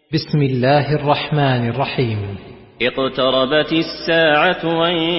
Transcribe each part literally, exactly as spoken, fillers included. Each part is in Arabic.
بسم الله الرحمن الرحيم. اقتربت الساعة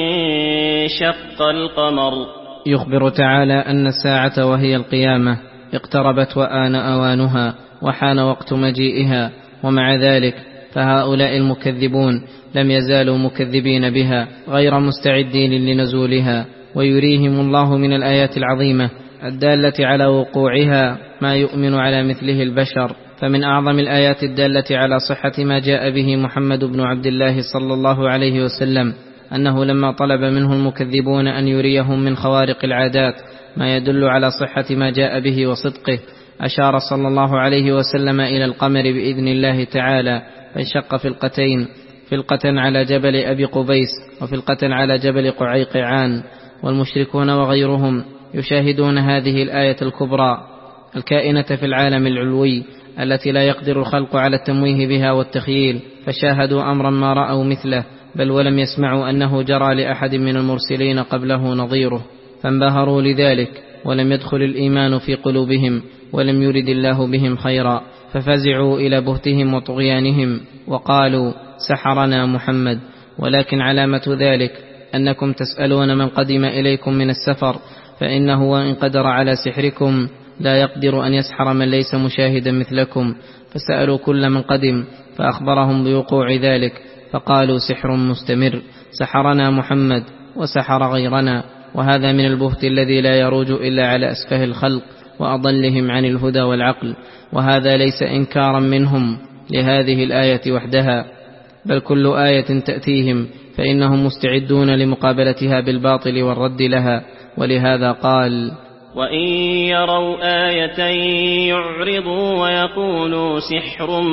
وانشق القمر. يخبر تعالى أن الساعة وهي القيامة اقتربت وآن أوانها وحان وقت مجيئها، ومع ذلك فهؤلاء المكذبون لم يزالوا مكذبين بها غير مستعدين لنزولها، ويريهم الله من الآيات العظيمة الدالة على وقوعها ما يؤمن على مثله البشر. فمن أعظم الآيات الدالة على صحة ما جاء به محمد بن عبد الله صلى الله عليه وسلم أنه لما طلب منه المكذبون أن يريهم من خوارق العادات ما يدل على صحة ما جاء به وصدقه، أشار صلى الله عليه وسلم إلى القمر بإذن الله تعالى فانشق فلقتين، فلقة على جبل أبي قبيس وفلقة على جبل قعيقعان، والمشركون وغيرهم يشاهدون هذه الآية الكبرى الكائنة في العالم العلوي التي لا يقدر الخلق على التمويه بها والتخييل، فشاهدوا أمرا ما رأوا مثله، بل ولم يسمعوا أنه جرى لأحد من المرسلين قبله نظيره، فانبهروا لذلك ولم يدخل الإيمان في قلوبهم ولم يرد الله بهم خيرا، ففزعوا إلى بهتهم وطغيانهم وقالوا سحرنا محمد. ولكن علامة ذلك أنكم تسألون من قدم إليكم من السفر، فإنه وإن قدر على سحركم لا يقدر أن يسحر من ليس مشاهدا مثلكم، فسألوا كل من قدم فأخبرهم بوقوع ذلك، فقالوا سحر مستمر، سحرنا محمد وسحر غيرنا. وهذا من البهت الذي لا يروج إلا على أسفه الخلق وأضلهم عن الهدى والعقل، وهذا ليس إنكارا منهم لهذه الآية وحدها، بل كل آية تأتيهم فإنهم مستعدون لمقابلتها بالباطل والرد لها. ولهذا قال وإن يروا آية يعرضوا ويقولوا سحر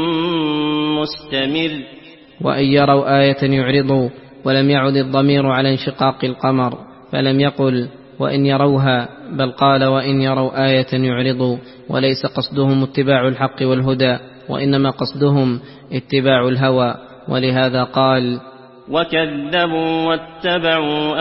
مستمر. وإن يروا آية يعرضوا، ولم يعد الضمير على انشقاق القمر، فلم يقل وإن يروها، بل قال وإن يروا آية يعرضوا، وليس قصدهم اتباع الحق والهدى، وإنما قصدهم اتباع الهوى. ولهذا قال وكذبوا واتبعوا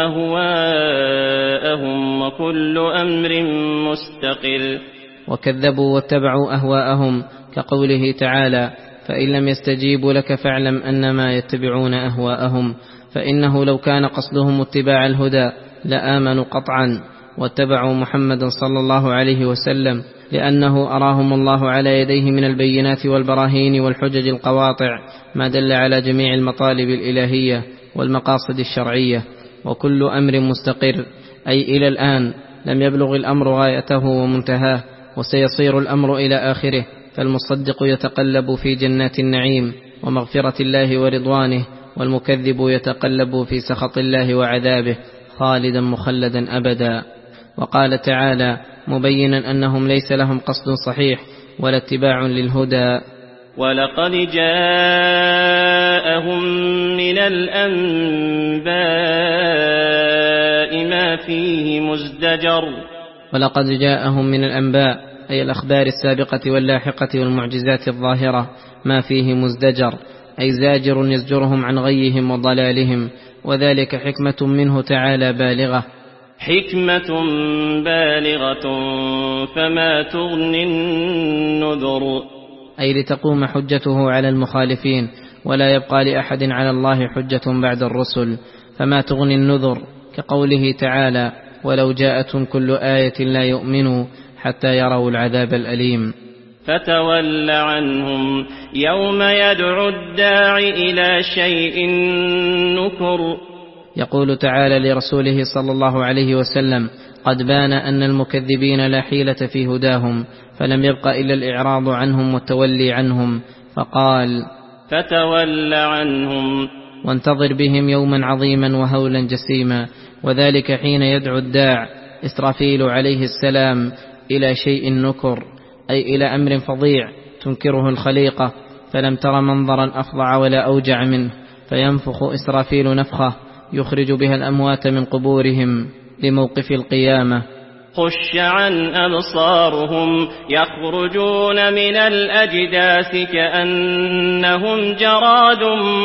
أهواءهم وكل أمر مستقر. وكذبوا واتبعوا أهواءهم، كقوله تعالى فإن لم يستجيبوا لك فاعلم أنما يتبعون أهواءهم، فإنه لو كان قصدهم اتباع الهدى لآمنوا قطعا واتبعوا محمدا صلى الله عليه وسلم، لأنه أراهم الله على يديه من البينات والبراهين والحجج القواطع ما دل على جميع المطالب الإلهية والمقاصد الشرعية. وكل أمر مستقر، أي إلى الآن لم يبلغ الأمر غايته ومنتهاه، وسيصير الأمر إلى آخره، فالمصدق يتقلب في جنات النعيم ومغفرة الله ورضوانه، والمكذب يتقلب في سخط الله وعذابه خالدا مخلدا أبدا. وقال تعالى مبينا أنهم ليس لهم قصد صحيح ولا اتباع للهدى ولقد جاءهم من الأنباء ما فيه مزدجر. ولقد جاءهم من الأنباء أي الأخبار السابقة واللاحقة والمعجزات الظاهرة ما فيه مزدجر، أي زاجر يزجرهم عن غيهم وضلالهم، وذلك حكمة منه تعالى بالغة حكمة بالغة فما تغني النذر، أي لتقوم حجته على المخالفين ولا يبقى لأحد على الله حجة بعد الرسل، فما تغني النذر، كقوله تعالى ولو جاءتهم كل آية لا يؤمنوا حتى يروا العذاب الأليم. فتول عنهم يوم يدعو الداع إلى شيء نكر. يقول تعالى لرسوله صلى الله عليه وسلم قد بان أن المكذبين لا حيلة في هداهم، فلم يبق إلا الإعراض عنهم والتولي عنهم، فقال فتول عنهم وانتظر بهم يوما عظيما وهولا جسيما، وذلك حين يدعو الداع إسرافيل عليه السلام إلى شيء نكر، أي إلى أمر فظيع تنكره الخليقة، فلم تر منظرا أفظع ولا أوجع منه، فينفخ إسرافيل نفخة يخرج بها الأموات من قبورهم لموقف القيامة. خش عن أبصارهم يخرجون من الأجداث كأنهم جراد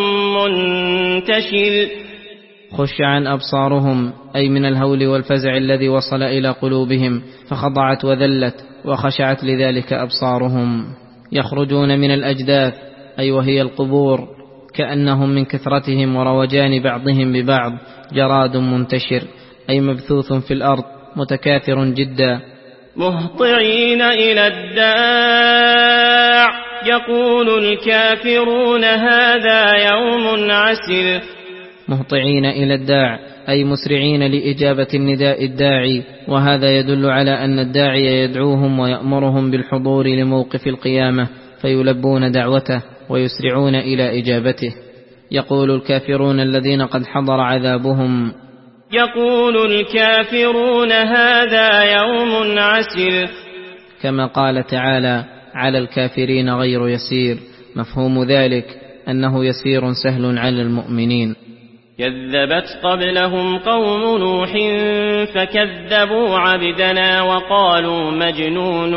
منتشر. خش عن أبصارهم أي من الهول والفزع الذي وصل إلى قلوبهم فخضعت وذلت وخشعت لذلك أبصارهم. يخرجون من الأجداث أي وهي القبور، كأنهم من كثرتهم وروجان بعضهم ببعض جراد منتشر، أي مبثوث في الأرض متكاثر جدا. مهطعين إلى الداع يقول الكافرون هذا يوم عسر. مهطعين إلى الداع أي مسرعين لإجابة النداء الداعي، وهذا يدل على أن الداعي يدعوهم ويأمرهم بالحضور لموقف القيامة فيلبون دعوته ويسرعون إلى إجابته. يقول الكافرون الذين قد حضر عذابهم يقول الكافرون هذا يوم عسر، كما قال تعالى على الكافرين غير يسير، مفهوم ذلك أنه يسير سهل على المؤمنين. كذبت قبلهم قوم نوح فكذبوا عبدنا وقالوا مجنون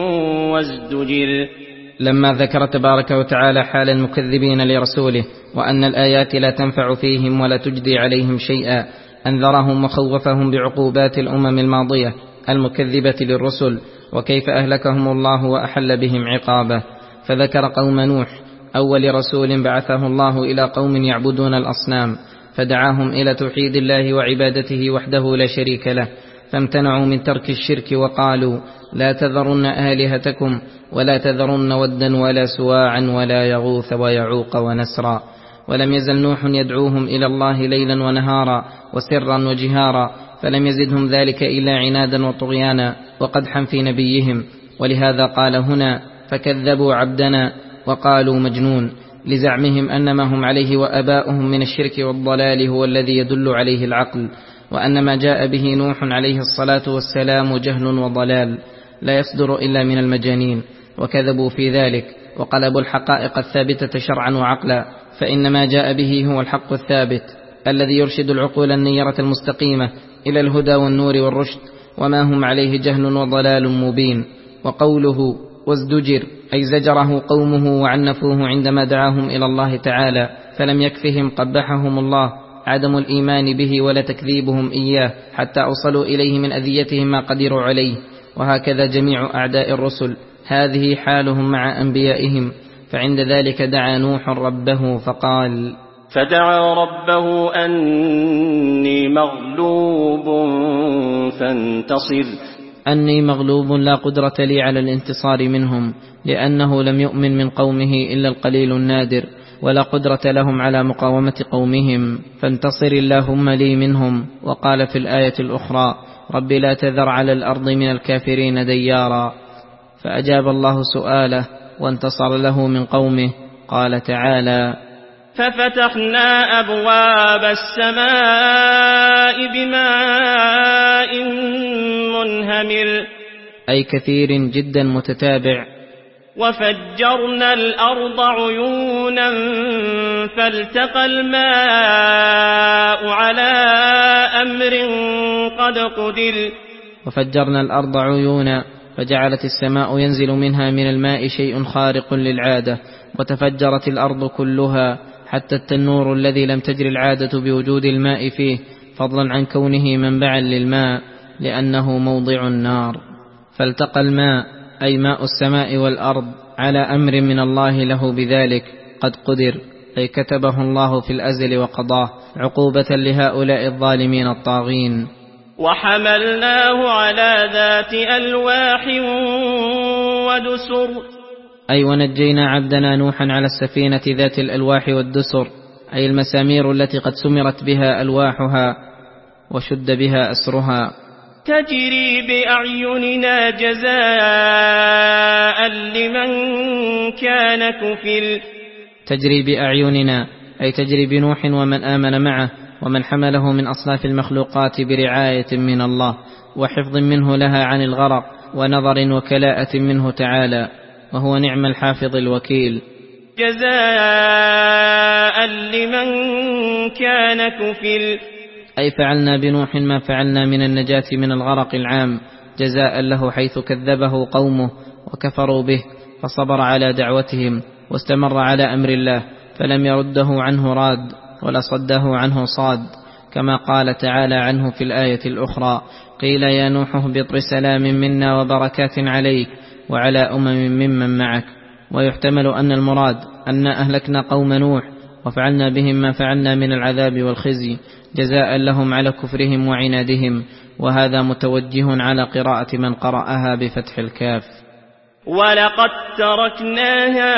وازدجر. لما ذكر تبارك وتعالى حال المكذبين لرسوله وأن الآيات لا تنفع فيهم ولا تجدي عليهم شيئا، أنذرهم وخوفهم بعقوبات الأمم الماضية المكذبة للرسل وكيف أهلكهم الله وأحل بهم عقابه. فذكر قوم نوح أول رسول بعثه الله إلى قوم يعبدون الأصنام، فدعاهم إلى توحيد الله وعبادته وحده لا شريك له، فامتنعوا من ترك الشرك وقالوا لا تذرن آلهتكم ولا تذرن ودا ولا سواعا ولا يغوث ويعوق ونسرا. ولم يزل نوح يدعوهم إلى الله ليلا ونهارا وسرا وجهارا، فلم يزدهم ذلك إلا عنادا وطغيانا وقدحا في نبيهم. ولهذا قال هنا فكذبوا عبدنا وقالوا مجنون، لزعمهم أن ما هم عليه وأباؤهم من الشرك والضلال هو الذي يدل عليه العقل، وأن ما جاء به نوح عليه الصلاة والسلام جهل وضلال لا يصدر إلا من المجانين، وكذبوا في ذلك وقلبوا الحقائق الثابتة شرعا وعقلا، فإن ما جاء به هو الحق الثابت الذي يرشد العقول النيرة المستقيمة إلى الهدى والنور والرشد، وما هم عليه جهل وضلال مبين. وقوله وازدجر أي زجره قومه وعنفوه عندما دعاهم إلى الله تعالى، فلم يكفهم قبحهم الله عدم الإيمان به ولا تكذيبهم إياه حتى أوصلوا إليه من أذيتهم ما قدروا عليه. وهكذا جميع أعداء الرسل هذه حالهم مع أنبيائهم. فعند ذلك دعا نوح ربه فقال فدعا ربه أني مغلوب فانتصر. أني مغلوب لا قدرة لي على الانتصار منهم، لأنه لم يؤمن من قومه إلا القليل النادر، ولا قدرة لهم على مقاومة قومهم، فانتصر اللهم لي منهم. وقال في الآية الأخرى رب لا تذر على الأرض من الكافرين ديارا، فأجاب الله سؤاله وانتصر له من قومه. قال تعالى ففتحنا أبواب السماء بماء منهمر، أي كثير جدا متتابع. وفجرنا الأرض عيونا فالتقى الماء على أمر قد قدر. وفجرنا الأرض عيونا فجعلت السماء ينزل منها من الماء شيء خارق للعادة، وتفجرت الأرض كلها حتى التنور الذي لم تجري العادة بوجود الماء فيه، فضلا عن كونه منبعا للماء لأنه موضع النار. فالتقى الماء أي ماء السماء والأرض على أمر من الله له بذلك قد قدر، أي كتبه الله في الأزل وقضاه عقوبة لهؤلاء الظالمين الطاغين. وحملناه على ذات ألواح ودسر، أي ونجينا عبدنا نوحا على السفينة ذات الألواح والدسر، أي المسامير التي قد سمرت بها ألواحها وشد بها أسرها، تجري بأعيننا جزاء لمن كان كفر. تجري بأعيننا أي تجري بنوح ومن آمن معه ومن حمله من أصناف المخلوقات برعاية من الله وحفظ منه لها عن الغرق ونظر وكلاءة منه تعالى، وهو نعم الحافظ الوكيل. جزاء لمن كان كفر، أي فعلنا بنوح ما فعلنا من النجاة من الغرق العام جزاء له، حيث كذبه قومه وكفروا به فصبر على دعوتهم واستمر على أمر الله، فلم يرده عنه راد ولا صده عنه صاد، كما قال تعالى عنه في الآية الأخرى قيل يا نوح اهبط بسلام منا وبركات عليك وعلى أمم ممن معك. ويحتمل أن المراد أن أهلكنا قوم نوح وفعلنا بهم ما فعلنا من العذاب والخزي جزاء لهم على كفرهم وعنادهم. وهذا متوجه على قراءة من قرأها بفتح الكاف. ولقد تركناها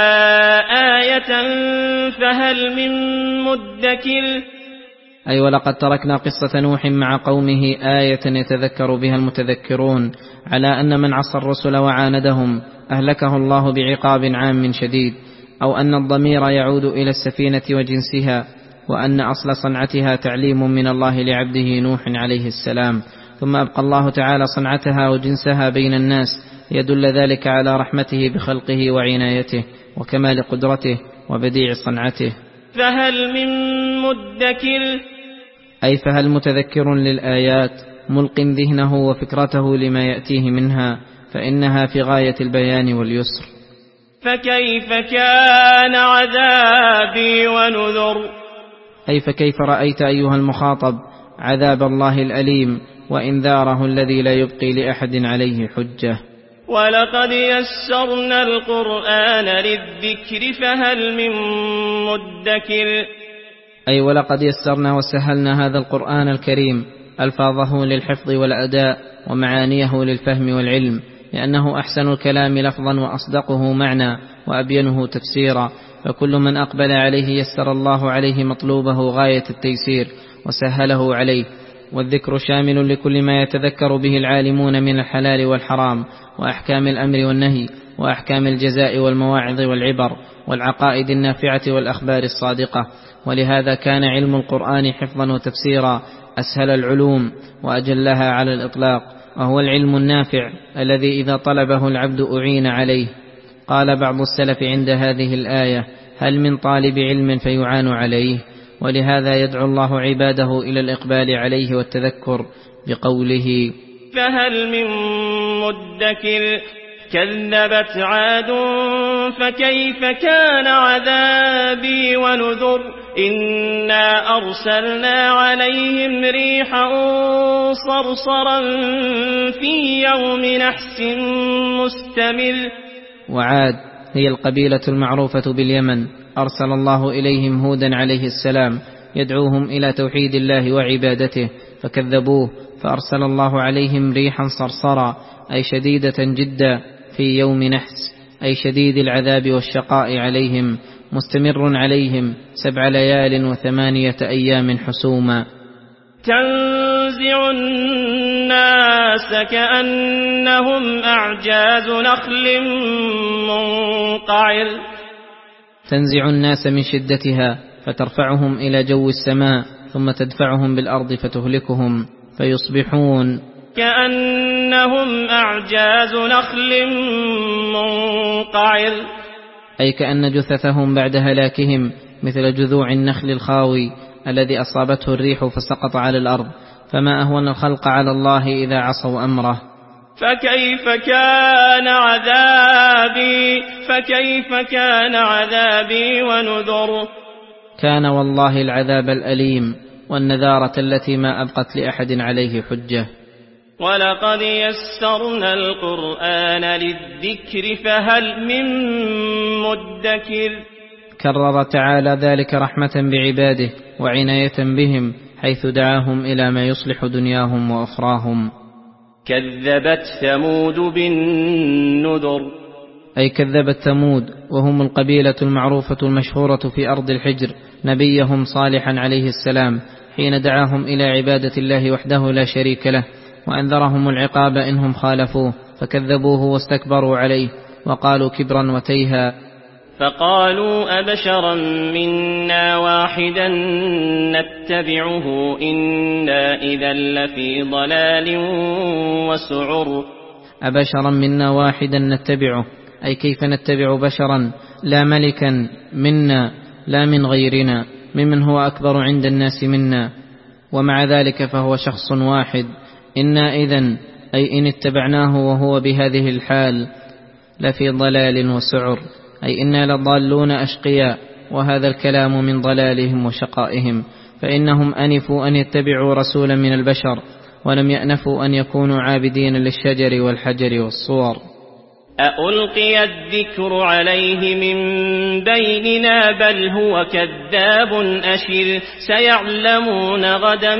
آية فهل من مدكر. أي ولقد تركنا قصة نوح مع قومه آية يتذكر بها المتذكرون على أن من عصى الرسل وعاندهم أهلكه الله بعقاب عام شديد، أو أن الضمير يعود إلى السفينة وجنسها، وأن أصل صنعتها تعليم من الله لعبده نوح عليه السلام، ثم أبقى الله تعالى صنعتها وجنسها بين الناس يدل ذلك على رحمته بخلقه وعنايته وكمال قدرته وبديع صنعته. فهل من مدكر، أي فهل متذكر للآيات ملق ذهنه وفكرته لما يأتيه منها، فإنها في غاية البيان واليسر. فكيف كان عذابي ونذر، أي فكيف رأيت أيها المخاطب عذاب الله الأليم وإنذاره الذي لا يبقي لأحد عليه حجة. ولقد يسرنا القرآن للذكر فهل من مدكر، أي ولقد يسرنا وسهلنا هذا القرآن الكريم ألفاظه للحفظ والأداء ومعانيه للفهم والعلم، لأنه أحسن الكلام لفظا وأصدقه معنى وأبينه تفسيرا، فكل من أقبل عليه يسر الله عليه مطلوبه غاية التيسير وسهله عليه. والذكر شامل لكل ما يتذكر به العالمون من الحلال والحرام وأحكام الأمر والنهي وأحكام الجزاء والمواعظ والعبر والعقائد النافعة والأخبار الصادقة. ولهذا كان علم القرآن حفظا وتفسيرا أسهل العلوم وأجلها على الإطلاق، وهو العلم النافع الذي إذا طلبه العبد أعين عليه. قال بعض السلف عند هذه الآية: هل من طالب علم فيعان عليه؟ ولهذا يدعو الله عباده إلى الإقبال عليه والتذكر بقوله: فهل من مدكر. كذبت عاد فكيف كان عذابي ونذر. إنا أرسلنا عليهم ريحا صرصرا في يوم نحس مستمر. وعاد هي القبيلة المعروفة باليمن، أرسل الله إليهم هودا عليه السلام يدعوهم إلى توحيد الله وعبادته فكذبوه، فأرسل الله عليهم ريحا صرصرا أي شديدة جدا في يوم نحس أي شديد العذاب والشقاء عليهم، مستمر عليهم سبع ليال وثمانية أيام حسوما. تنزع الناس كأنهم أعجاز نخل منقعر. تنزع الناس من شدتها فترفعهم إلى جو السماء ثم تدفعهم بالأرض فتهلكهم فيصبحون كأنهم أعجاز نخل منقعر، أي كأن جثثهم بعد هلاكهم مثل جذوع النخل الخاوي الذي أصابته الريح فسقط على الأرض. فما أهون الخلق على الله إذا عصوا أمره. فكيف كان عذابي فكيف كان عذابي ونذر. كان والله العذاب الأليم والنذارة التي ما أبقت لأحد عليه حجة. ولقد يسرنا القرآن للذكر فهل من مدكر. كرر تعالى ذلك رحمة بعباده وعناية بهم، حيث دعاهم إلى ما يصلح دنياهم وأخراهم. كذبت ثمود بالنذر، أي كذبت ثمود وهم القبيلة المعروفة المشهورة في أرض الحجر نبيهم صالحا عليه السلام حين دعاهم إلى عبادة الله وحده لا شريك له، وأنذرهم العقاب إنهم خالفوه فكذبوه واستكبروا عليه وقالوا كبرا وتيها. فقالوا أبشرا منا واحدا نتبعه إنا إذا لفي ضلال وسعر. أبشرا منا واحدا نتبعه، أي كيف نتبع بشرا لا ملكا منا لا من غيرنا ممن هو أكبر عند الناس منا، ومع ذلك فهو شخص واحد. إنا إذن أي إن اتبعناه وهو بهذه الحال لفي ضلال وسعر، أي إنا لضالون أشقياء، وهذا الكلام من ضلالهم وشقائهم، فإنهم أنفوا أن يتبعوا رسولا من البشر ولم يأنفوا أن يكونوا عابدين للشجر والحجر والصور. أألقي الذكر عليه من بيننا بل هو كذاب أشر سيعلمون غدا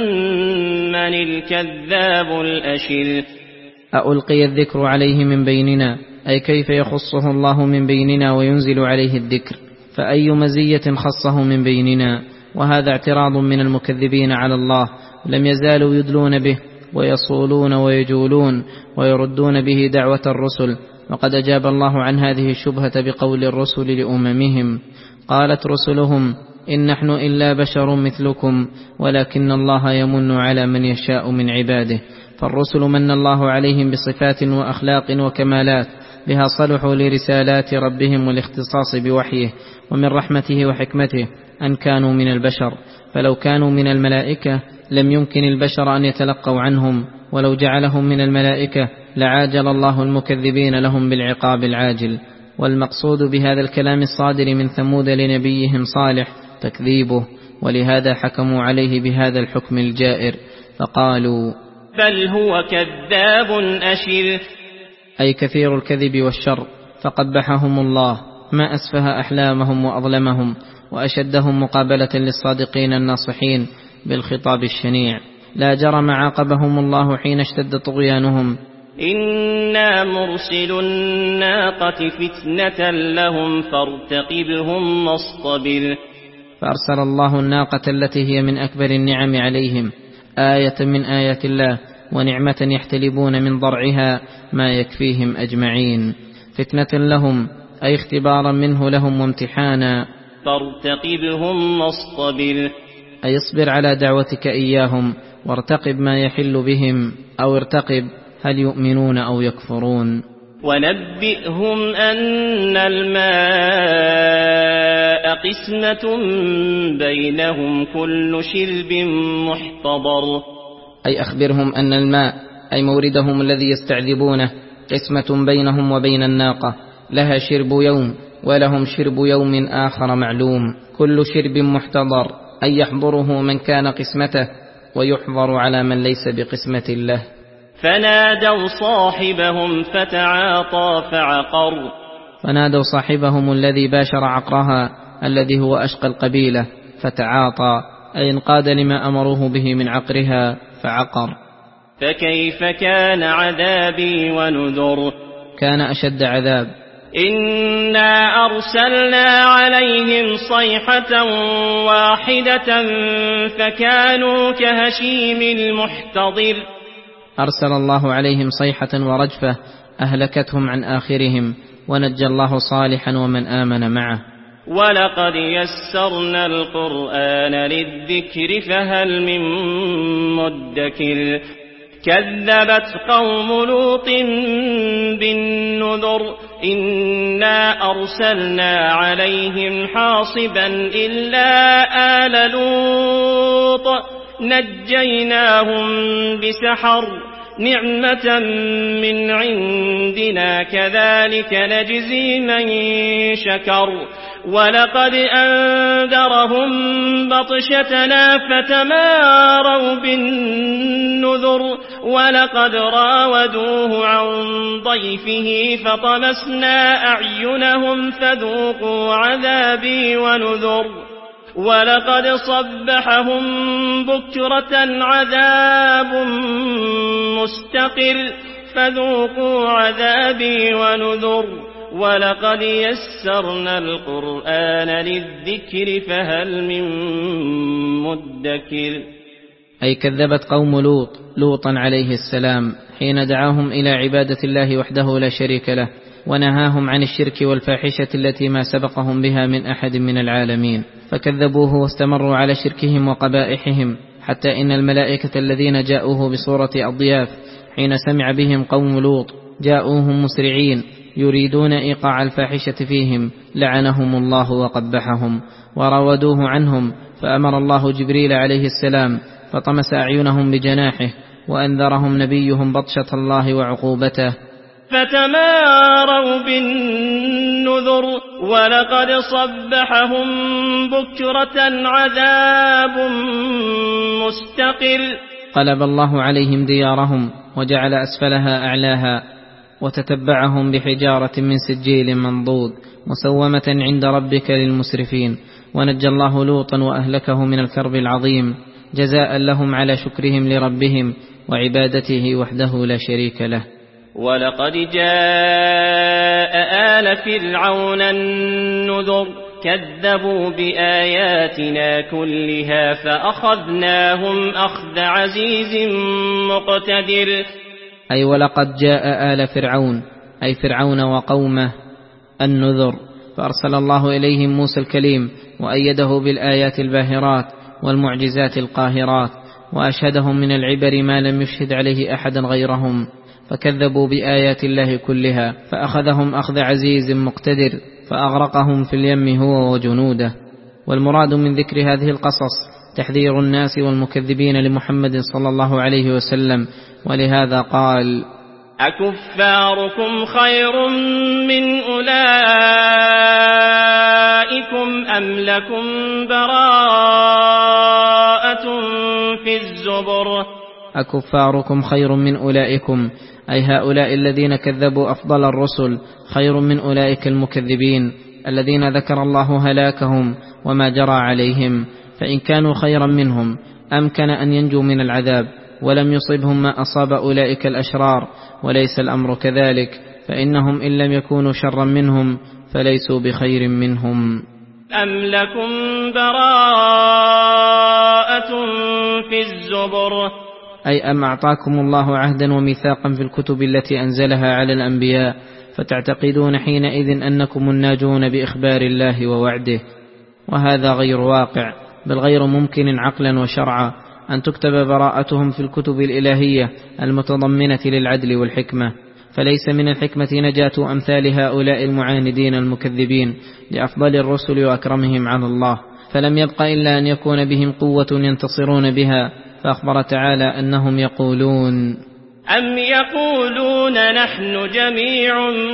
من الكذاب الأشر. أألقي الذكر عليه من بيننا أي كيف يخصه الله من بيننا وينزل عليه الذكر، فأي مزية خصه من بيننا؟ وهذا اعتراض من المكذبين على الله، لم يزالوا يدلون به ويصولون ويجولون ويردون به دعوة الرسل. وقد أجاب الله عن هذه الشبهة بقول الرسل لأممهم: قالت رسلهم إن نحن إلا بشر مثلكم ولكن الله يمن على من يشاء من عباده. فالرسل من الله عليهم بصفات وأخلاق وكمالات بها صلحوا لرسالات ربهم والاختصاص بوحيه، ومن رحمته وحكمته أن كانوا من البشر، فلو كانوا من الملائكة لم يمكن البشر أن يتلقوا عنهم، ولو جعلهم من الملائكة لعاجل الله المكذبين لهم بالعقاب العاجل. والمقصود بهذا الكلام الصادر من ثمود لنبيهم صالح تكذيبه، ولهذا حكموا عليه بهذا الحكم الجائر فقالوا: بل هو كذاب أشر، أي كثير الكذب والشر، فقبحهم الله، ما أسفه أحلامهم وأظلمهم وأشدهم مقابلة للصادقين الناصحين بالخطاب الشنيع. لا جرم عاقبهم الله حين اشتد طغيانهم: إنا مرسل الناقة فتنة لهم فارتقبهم واصطبر. فأرسل الله الناقة التي هي من أكبر النعم عليهم، آية من آيات الله ونعمة يحتلبون من ضرعها ما يكفيهم أجمعين، فتنة لهم أي اختبارا منه لهم وامتحانا. فارتقبهم واصطبر، أي اصبر على دعوتك إياهم وارتقب ما يحل بهم، أو ارتقب هل يؤمنون أو يكفرون. ونبئهم أن الماء قسمة بينهم كل شرب محتضر. أي أخبرهم أن الماء أي موردهم الذي يستعذبونه قسمة بينهم وبين الناقة، لها شرب يوم ولهم شرب يوم آخر معلوم، كل شرب محتضر أي يحضره من كان قسمته ويحضر على من ليس بقسمة له. فنادوا صاحبهم فتعاطى فعقر، فنادوا صاحبهم الذي باشر عقرها الذي هو أشقى القبيلة فتعاطى أي انقاد لما أمروه به من عقرها فعقر. فكيف كان عذابي ونذر، كان أشد عذاب. إنا أرسلنا عليهم صيحة واحدة فكانوا كهشيم المحتضر. أرسل الله عليهم صيحة ورجفة أهلكتهم عن آخرهم، ونجى الله صالحا ومن آمن معه. ولقد يسرنا القرآن للذكر فهل من مدكر. كذبت قوم لوط بالنذر إنا أرسلنا عليهم حاصبا إلا آل لوط نجيناهم بسحر نعمة من عندنا كذلك نجزي من شكر. ولقد أنذرهم بطشتنا فتماروا بالنذر ولقد راودوه عن ضيفه فطمسنا أعينهم فذوقوا عذابي ونذر. ولقد صبحهم بكرة عذاب مستقر فذوقوا عذابي ونذر. ولقد يسرنا القرآن للذكر فهل من مدكر. أي كذبت قوم لوط لوطا عليه السلام حين دعاهم إلى عبادة الله وحده لا شريك له، ونهاهم عن الشرك والفاحشة التي ما سبقهم بها من أحد من العالمين، فكذبوه واستمروا على شركهم وقبائحهم، حتى إن الملائكة الذين جاءوه بصورة أضياف حين سمع بهم قوم لوط جاءوهم مسرعين يريدون إيقاع الفاحشة فيهم، لعنهم الله وقبحهم وراودوه عنهم، فأمر الله جبريل عليه السلام فطمس أعينهم بجناحه، وأنذرهم نبيهم بطشة الله وعقوبته فتماروا بالنذر. ولقد صبحهم بكرة عذاب مستقر. قلب الله عليهم ديارهم وجعل أسفلها أعلاها، وتتبعهم بحجارة من سجيل منضود مسومة عند ربك للمسرفين. ونجى الله لوطا وأهلكه من الكرب العظيم جزاء لهم على شكرهم لربهم وعبادته وحده لا شريك له. ولقد جاء آل فرعون النذر كذبوا بآياتنا كلها فأخذناهم أخذ عزيز مقتدر. أي ولقد جاء آل فرعون أي فرعون وقومه النذر، فأرسل الله إليهم موسى الكليم وأيده بالآيات الباهرات والمعجزات القاهرات، وأشهدهم من العبر ما لم يشهد عليه أحدا غيرهم، فكذبوا بآيات الله كلها فأخذهم أخذ عزيز مقتدر فأغرقهم في اليم هو وجنوده. والمراد من ذكر هذه القصص تحذير الناس والمكذبين لمحمد صلى الله عليه وسلم، ولهذا قال: أكفاركم خير من أولئكم أم لكم براءة في الزبر. أكفاركم خير من أولئكم أي هؤلاء الذين كذبوا أفضل الرسل خير من أولئك المكذبين الذين ذكر الله هلاكهم وما جرى عليهم، فإن كانوا خيرا منهم أمكن أن ينجوا من العذاب ولم يصبهم ما أصاب أولئك الأشرار، وليس الأمر كذلك، فإنهم إن لم يكونوا شرا منهم فليسوا بخير منهم. أم لكم براءة في الزبر أي أم أعطاكم الله عهدا وميثاقا في الكتب التي أنزلها على الأنبياء فتعتقدون حينئذ أنكم الناجون بإخبار الله ووعده، وهذا غير واقع، بل غير ممكن عقلا وشرعا أن تكتب براءتهم في الكتب الإلهية المتضمنة للعدل والحكمة. فليس من الحكمة نجاة أمثال هؤلاء المعاندين المكذبين لأفضل الرسل وأكرمهم على الله، فلم يبق إلا أن يكون بهم قوة ينتصرون بها، فأخبر تعالى أنهم يقولون: أم يقولون نحن جميع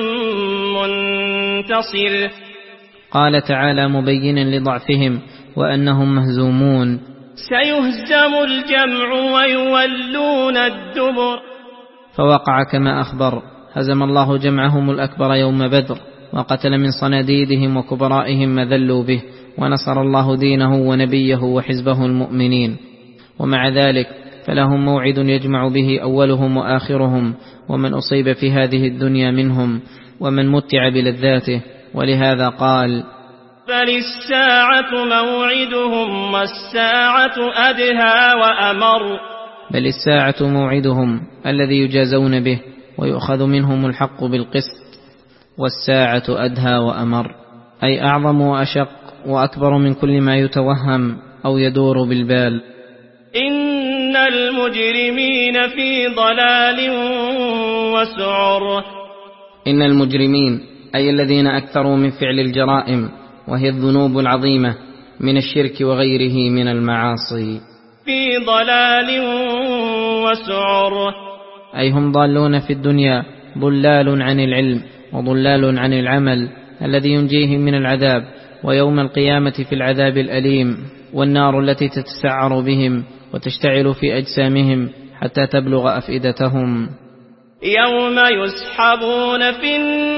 منتصر. قال تعالى مبينا لضعفهم وأنهم مهزومون: سيهزم الجمع ويولون الدبر. فوقع كما أخبر، هزم الله جمعهم الأكبر يوم بدر، وقتل من صناديدهم وكبرائهم ما ذلوا به، ونصر الله دينه ونبيه وحزبه المؤمنين. ومع ذلك فلهم موعد يجمع به أولهم وآخرهم، ومن أصيب في هذه الدنيا منهم، ومن متع بلذاته، ولهذا قال: بل الساعة موعدهم والساعة أدهى وأمر. بل الساعة موعدهم الذي يجازون به ويؤخذ منهم الحق بالقسط، والساعة أدهى وأمر أي أعظم وأشق وأكبر من كل ما يتوهم أو يدور بالبال. إن المجرمين في ضلال وسعر. إن المجرمين أي الذين أكثروا من فعل الجرائم وهي الذنوب العظيمة من الشرك وغيره من المعاصي، في ضلال وسعر أي هم ضالون في الدنيا، ضلال عن العلم وضلال عن العمل الذي ينجيهم من العذاب، ويوم القيامة في العذاب الأليم، والنار التي تتسعر بهم وتشتعل في أجسامهم حتى تبلغ أفئدتهم. يوم يسحبون في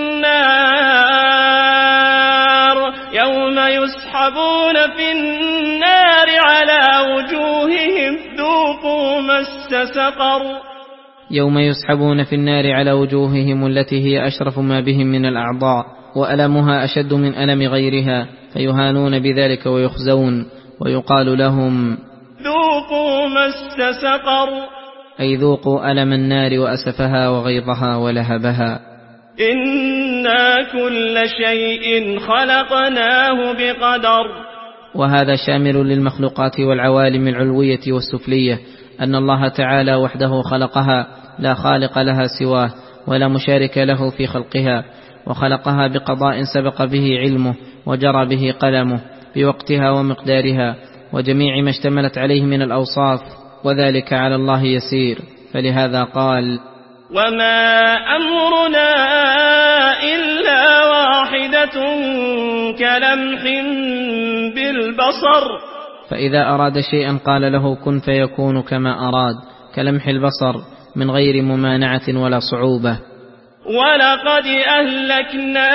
النار يوم يسحبون في النار على وجوههم ذوقوا مس سقر. يوم يسحبون في النار على وجوههم التي هي أشرف ما بهم من الأعضاء، وألمها أشد من ألم غيرها، فيهانون بذلك ويخزون، ويقال لهم: ذوقوا مس سقر، أي ذوقوا ألم النار وأسفها وغيظها ولهبها. إنا كل شيء خلقناه بقدر. وهذا شامل للمخلوقات والعوالم العلوية والسفلية، أن الله تعالى وحده خلقها، لا خالق لها سواه ولا مشارك له في خلقها، وخلقها بقضاء سبق به علمه وجرى به قلمه بوقتها ومقدارها وجميع ما اشتملت عليه من الأوصاف، وذلك على الله يسير، فلهذا قال: وما أمرنا إلا واحدة كلمح بالبصر. فإذا أراد شيئا قال له كن فيكون كما أراد، كلمح البصر من غير ممانعة ولا صعوبة. ولقد أهلكنا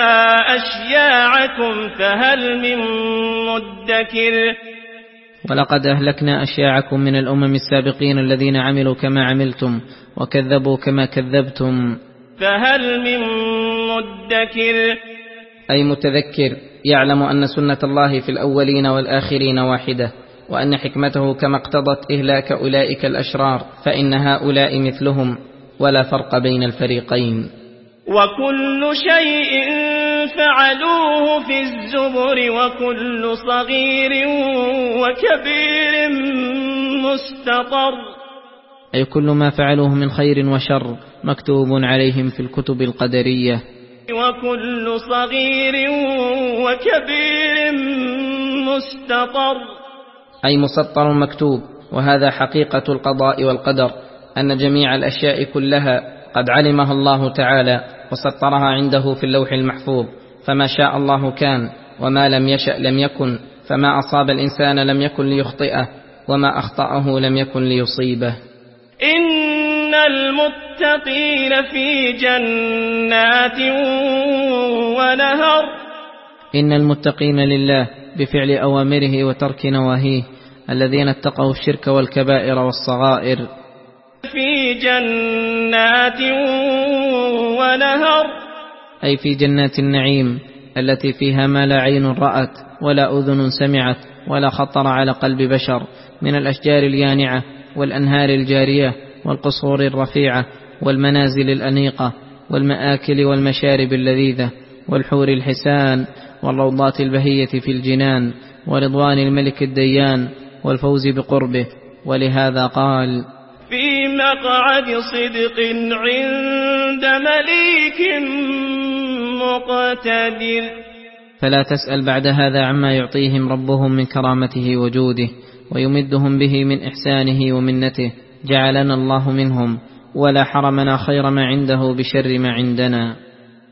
أشياعكم فهل من مدكر ولقد أهلكنا أشياعكم من الأمم السابقين الذين عملوا كما عملتم وكذبوا كما كذبتم فهل من مدكر أي متذكر يعلم أن سنة الله في الأولين والآخرين واحدة، وأن حكمته كما اقتضت إهلاك أولئك الأشرار فإن هؤلاء مثلهم ولا فرق بين الفريقين. وكل شيء فعلوه في الزبر وكل صغير وكبير مستطر أي كل ما فعلوه من خير وشر مكتوب عليهم في الكتب القدرية. وكل صغير وكبير مستطر أي مسطر مكتوب. وهذا حقيقة القضاء والقدر، أن جميع الأشياء كلها قد علمها الله تعالى وسطرها عنده في اللوح المحفوظ، فما شاء الله كان وما لم يشأ لم يكن، فما أصاب الإنسان لم يكن ليخطئه وما أخطأه لم يكن ليصيبه. إن المتقين في جنات ونهر إن المتقين لله بفعل أوامره وترك نواهيه، الذين اتقوا الشرك والكبائر والصغائر، في جنات ونهر أي في جنات النعيم التي فيها ما لا عين رأت ولا أذن سمعت ولا خطر على قلب بشر، من الأشجار اليانعة والأنهار الجارية والقصور الرفيعة والمنازل الأنيقة والمآكل والمشارب اللذيذة والحور الحسان والروضات البهية في الجنان ورضوان الملك الديان والفوز بقربه. ولهذا قال: في مقعد صدق عند مليك مقتدر. فلا تسأل بعد هذا عما يعطيهم ربهم من كرامته وجوده ويمدهم به من إحسانه ومنته، جعلنا الله منهم ولا حرمنا خير ما عنده بشر ما عندنا.